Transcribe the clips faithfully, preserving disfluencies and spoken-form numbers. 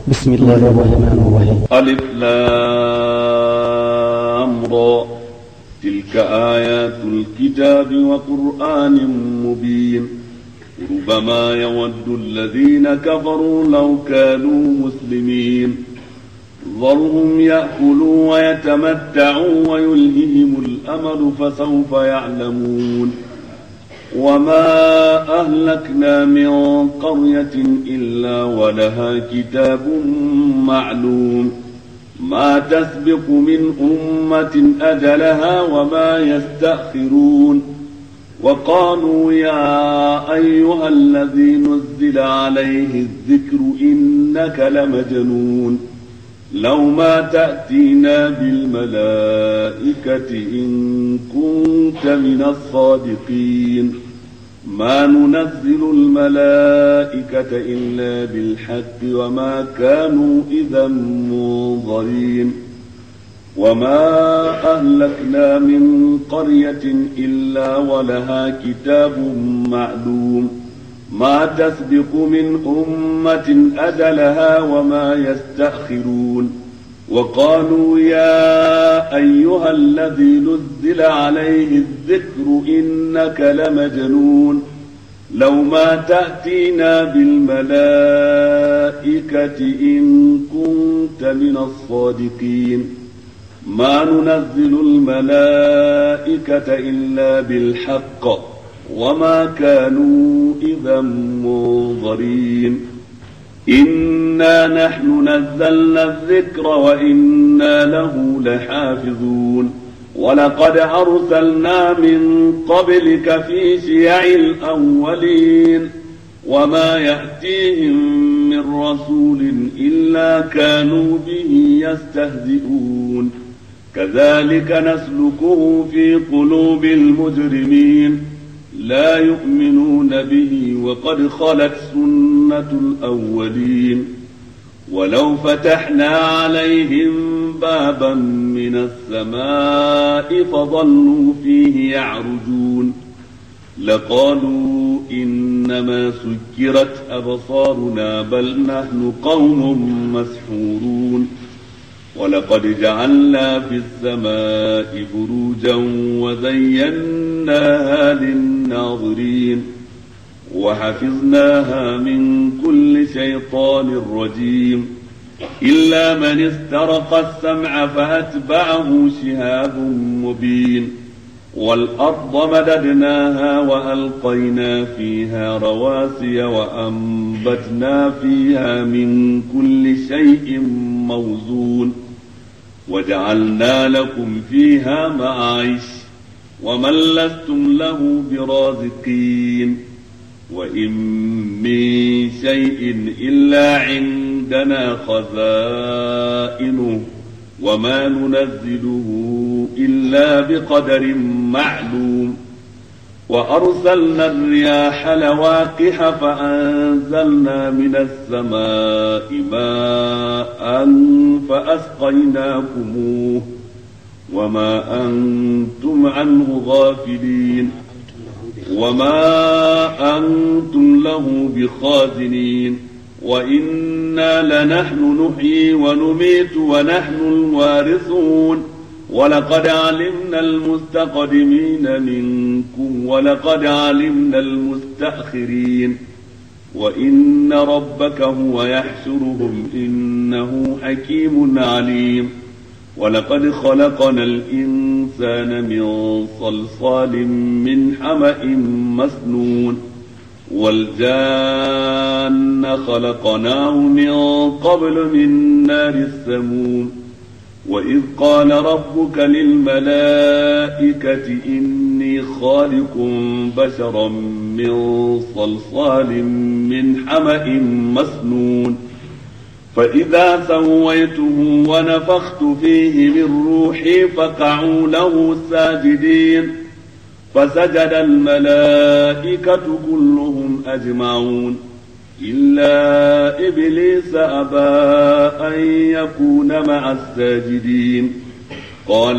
بسم الله الرحمن الرحيم. ألف لام را تلك آيات الكتاب وقرآن مبين ربما يود الذين كفروا لو كانوا مسلمين ذرهم يأكلوا ويتمتعوا ويلههم الأمل فسوف يعلمون وما أهلكنا من قرية إلا ولها كتاب معلوم ما تسبق من أمة أجلها وما يستأخرون وقالوا يا أيها الذي نزل عليه الذكر إنك لمجنون لو ما تأتينا بالملائكة إن كنت من الصادقين ما ننزل الملائكة إلا بالحق وما كانوا إذا منظرين وما أهلكنا من قرية إلا ولها كتاب معلوم ما تسبق من أمة أجلها وما يستأخرون وقالوا يا أيها الذي نزل عليه الذكر إنك لمجنون لو ما تأتينا بالملائكة إن كنت من الصادقين ما ننزل الملائكة إلا بالحق وما كانوا إذا منظرين إنا نحن نزلنا الذكر وإنا له لحافظون ولقد أرسلنا من قبلك في شيع الأولين وما يأتيهم من رسول إلا كانوا به يستهزئون كذلك نسلكه في قلوب المجرمين لا يؤمنون به وقد خلت سنة الأولين ولو فتحنا عليهم بابا من السماء فظلوا فيه يعرجون لقالوا إنما سكرت أبصارنا بل نحن قوم مسحورون ولقد جعلنا في السماء بروجا وزيناها للناظرين وحفظناها من كل شيطان رجيم إلا من استرق السمع فأتبعه شهاب مبين والأرض مددناها وألقينا فيها رواسي وأنبتنا فيها من كل شيء موزون وجعلنا لكم فيها معايش ومن لستم له برازقين وإن من شيء إلا عندنا خزائنه وما ننزله إلا بقدر معلوم وأرسلنا الرياح لواقح فأنزلنا من السماء ماء فأسقيناكموه وما أنتم عنه غافلين وما أنتم له بخازنين وإنا لنحن نحيي ونميت ونحن الوارثون ولقد علمنا المستقدمين منكم ولقد علمنا المستأخرين وإن ربك هو يحشرهم إنه حكيم عليم ولقد خلقنا الإنسان من صلصال من حمأ مسنون والجان خلقناه من قبل من نار السموم وإذ قال ربك للملائكة إني خالق بشرا من صلصال من حمأ مسنون فإذا سويته ونفخت فيه من روحي فقعوا له ساجدين فسجد الملائكة كلهم أجمعون إلا إبليس أبى أن يكون مع الساجدين قال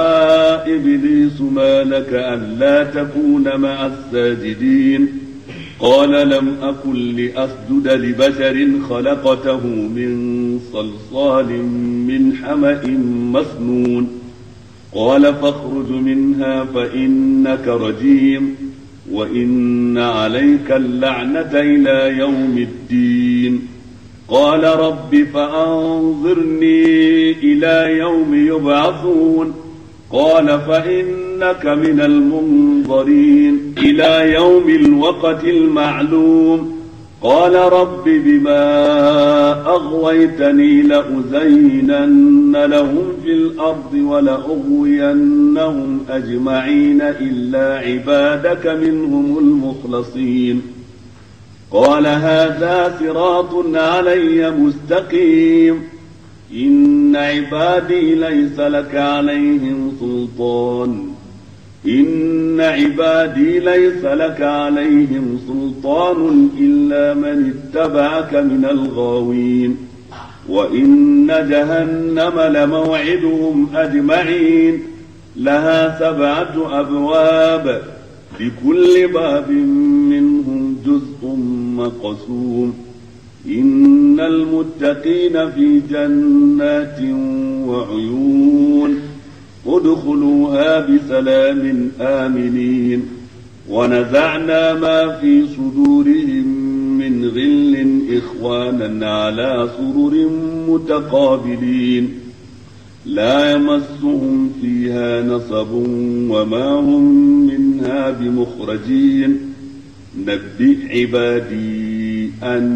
يا إبليس ما لك ألا تكون مع الساجدين قال لم أكن لأسجد لبشر خلقته من صلصال من حمأ مسنون قال فاخرج منها فإنك رجيم وإن عليك اللعنة إلى يوم الدين قال رب فأنظرني إلى يوم يبعثون قال فإنك من المنظرين إلى يوم الوقت المعلوم قال رب بما أغويتني لأزينن لهم في الأرض ولأغوينهم أجمعين إلا عبادك منهم المخلصين قال هذا صراط علي مستقيم إن عبادي ليس لك عليهم سلطان إن عبادي ليس لك عليهم سلطان إلا من اتبعك من الغاوين وإن جهنم لموعدهم أجمعين لها سبعة أبواب لكل باب منهم جزء مقسوم إن المتقين في جنات وعيون ادخلوها بسلام آمنين ونزعنا ما في صدورهم من غل إخوانا على سرر متقابلين لا يمسهم فيها نصب وما هم منها بمخرجين نبئ عبادي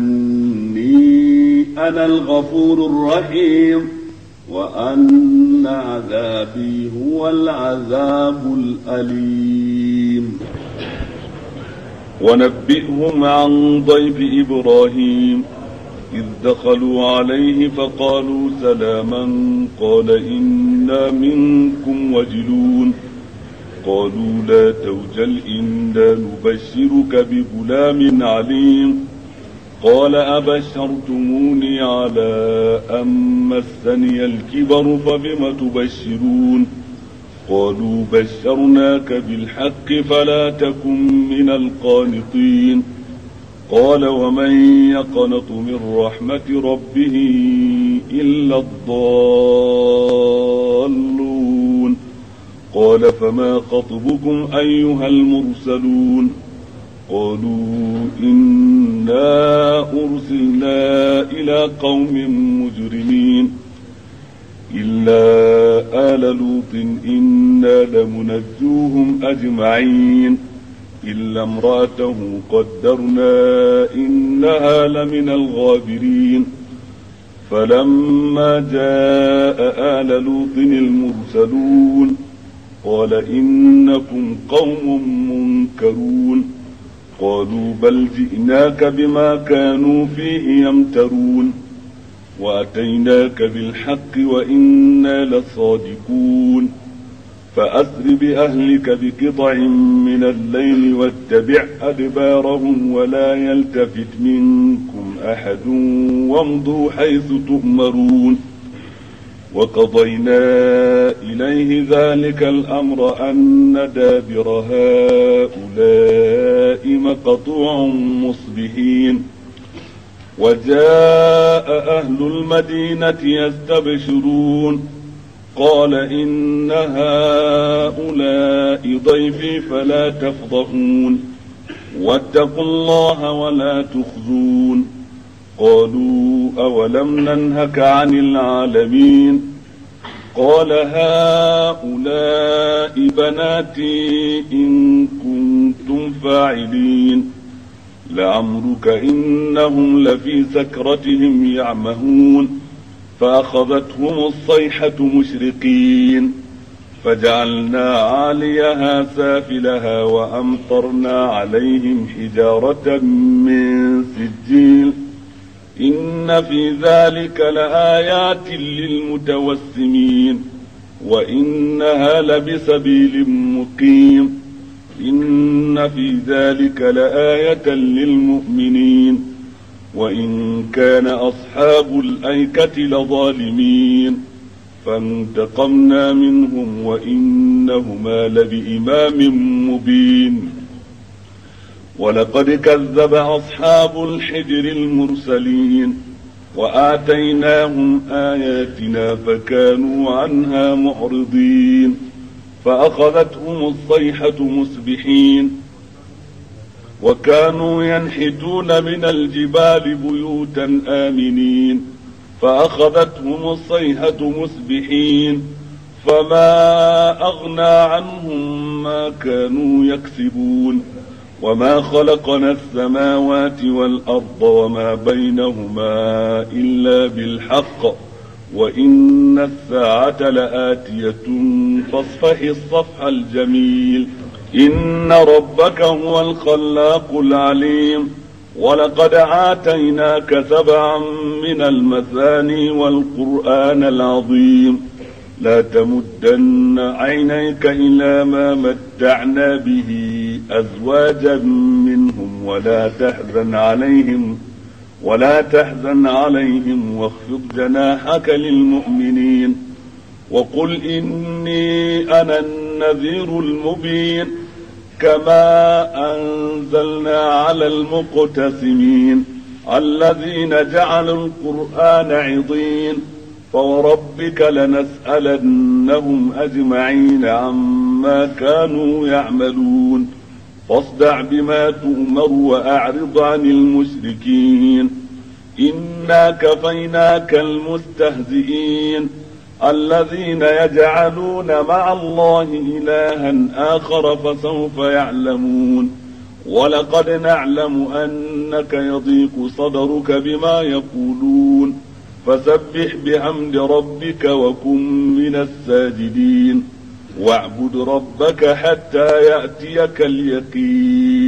أني أنا الغفور الرحيم وأن عذابي هو العذاب الأليم ونبئهم عن ضيف إبراهيم إذ دخلوا عليه فقالوا سلاما قال إنا منكم وجلون قالوا لا توجل إنا نبشرك بغلام عليم قال أبشرتموني على أن مسني الكبر فبم تبشرون قالوا بشرناك بالحق فلا تكن من القانطين قال ومن يقنط من رحمة ربه إلا الضالون قال فما خطبكم أيها المرسلون قالوا إنا أرسلنا إلى قوم مجرمين إلا آل لوط إنا لمنجوهم أجمعين إلا امرأته قدرنا إنها لمن الغابرين فلما جاء آل لوط المرسلون قال إنكم قوم منكرون قالوا بل جئناك بما كانوا فيه يمترون وأتيناك بالحق وإنا لصادقون فأسر بأهلك بقطع من الليل واتبع أدبارهم ولا يلتفت منكم أحد وامضوا حيث تؤمرون وقضينا إليه ذلك الأمر أن دابر هؤلاء مقطوع مصبحين وجاء أهل المدينة يستبشرون قال إن هؤلاء ضيفي فلا تفضحون واتقوا الله ولا تخزون قالوا أولم ننهك عن العالمين قال هؤلاء بناتي إن كنتم فاعلين لعمرك إنهم لفي سكرتهم يعمهون فأخذتهم الصيحة مشرقين فجعلنا عاليها سافلها وأمطرنا عليهم حجارة من سجيل إن في ذلك لآيات للمتوسمين وإنها لبسبيل مقيم إن في ذلك لآية للمؤمنين وإن كان أصحاب الأيكة لظالمين فانتقمنا منهم وإنهما لبإمام مبين ولقد كذب أصحاب الحجر المرسلين وآتيناهم آياتنا فكانوا عنها معرضين فأخذتهم الصيحة مصبحين وكانوا ينحتون من الجبال بيوتا آمنين فأخذتهم الصيحة مصبحين فما أغنى عنهم ما كانوا يكسبون وما خلقنا السماوات والأرض وما بينهما إلا بالحق وإن الساعة لآتية فاصفح الصفح الجميل إن ربك هو الخلاق العليم ولقد آتيناك سبعا من المثاني والقرآن العظيم لا تمدن عينيك إلى ما متعنا به أزواجا منهم ولا تحزن عليهم ولا تحزن عليهم واخفض جناحك للمؤمنين وقل إني أنا النذير المبين كما أنزلنا على المقتسمين الذين جعلوا القرآن عضين فوربك لنسألنهم أجمعين عما كانوا يعملون فاصدع بما تؤمر وأعرض عن المشركين إنا كفيناك المستهزئين الذين يجعلون مع الله إلها آخر فسوف يعلمون ولقد نعلم أنك يضيق صدرك بما يقولون فسبح بحمد ربك وكن من الساجدين واعبد ربك حتى يأتيك اليقين